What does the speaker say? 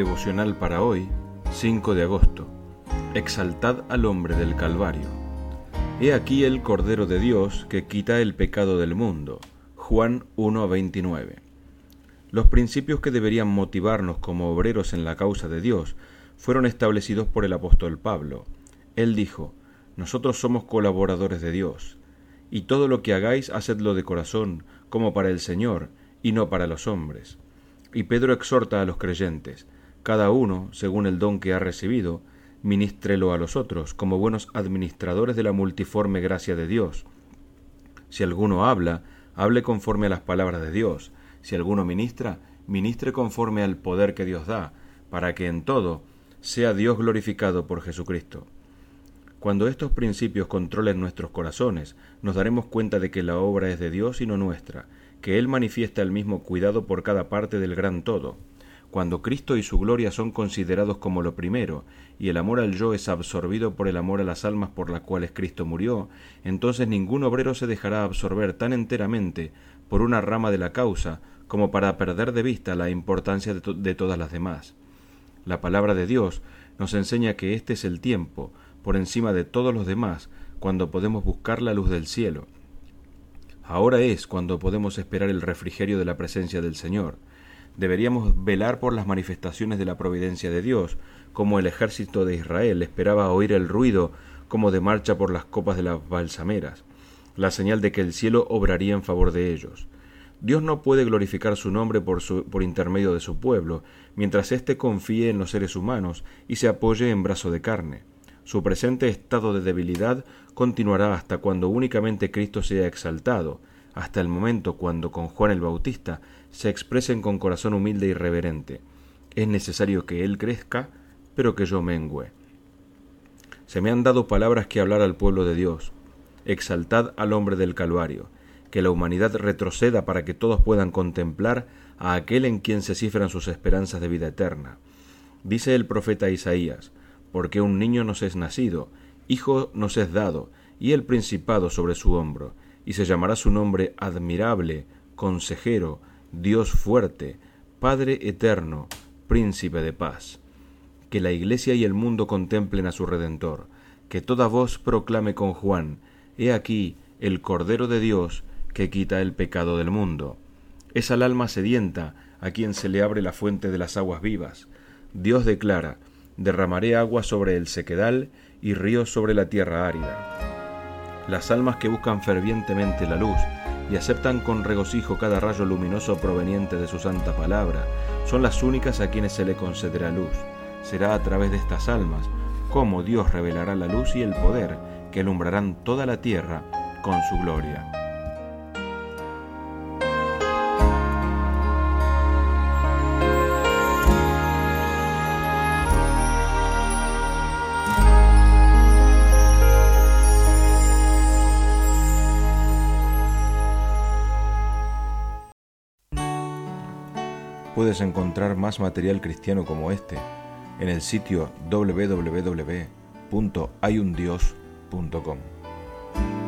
Devocional para hoy, 5 de agosto. Exaltad al hombre del Calvario. He aquí el Cordero de Dios que quita el pecado del mundo. Juan 1:29. Los principios que deberían motivarnos como obreros en la causa de Dios fueron establecidos por el apóstol Pablo. Él dijo: nosotros somos colaboradores de Dios, y todo lo que hagáis, hacedlo de corazón, como para el Señor, y no para los hombres. Y Pedro exhorta a los creyentes: cada uno, según el don que ha recibido, ministrelo a los otros, como buenos administradores de la multiforme gracia de Dios. Si alguno habla, hable conforme a las palabras de Dios. Si alguno ministra, ministre conforme al poder que Dios da, para que en todo sea Dios glorificado por Jesucristo. Cuando estos principios controlen nuestros corazones, nos daremos cuenta de que la obra es de Dios y no nuestra, que Él manifiesta el mismo cuidado por cada parte del gran todo. Cuando Cristo y su gloria son considerados como lo primero, y el amor al yo es absorbido por el amor a las almas por las cuales Cristo murió, entonces ningún obrero se dejará absorber tan enteramente por una rama de la causa como para perder de vista la importancia de todas las demás. La palabra de Dios nos enseña que este es el tiempo, por encima de todos los demás, cuando podemos buscar la luz del cielo. Ahora es cuando podemos esperar el refrigerio de la presencia del Señor. Deberíamos velar por las manifestaciones de la providencia de Dios, como el ejército de Israel esperaba oír el ruido como de marcha por las copas de las balsameras, la señal de que el cielo obraría en favor de ellos. Dios no puede glorificar su nombre por intermedio de su pueblo, mientras éste confíe en los seres humanos y se apoye en brazo de carne. Su presente estado de debilidad continuará hasta cuando únicamente Cristo sea exaltado, hasta el momento cuando con Juan el Bautista se expresen con corazón humilde y reverente: es necesario que Él crezca, pero que yo mengüe. Se me han dado palabras que hablar al pueblo de Dios. Exaltad al hombre del Calvario, que la humanidad retroceda para que todos puedan contemplar a aquel en quien se cifran sus esperanzas de vida eterna. Dice el profeta Isaías: porque un niño nos es nacido, hijo nos es dado, y el principado sobre su hombro, y se llamará su nombre Admirable, Consejero, Dios fuerte, Padre eterno, Príncipe de paz. Que la Iglesia y el mundo contemplen a su Redentor, que toda voz proclame con Juan: he aquí el Cordero de Dios que quita el pecado del mundo. Es al alma sedienta a quien se le abre la fuente de las aguas vivas. Dios declara: derramaré agua sobre el sequedal y ríos sobre la tierra árida. Las almas que buscan fervientemente la luz y aceptan con regocijo cada rayo luminoso proveniente de su santa palabra, son las únicas a quienes se le concederá luz. Será a través de estas almas como Dios revelará la luz y el poder que alumbrarán toda la tierra con su gloria. Puedes encontrar más material cristiano como este en el sitio www.hayundios.com.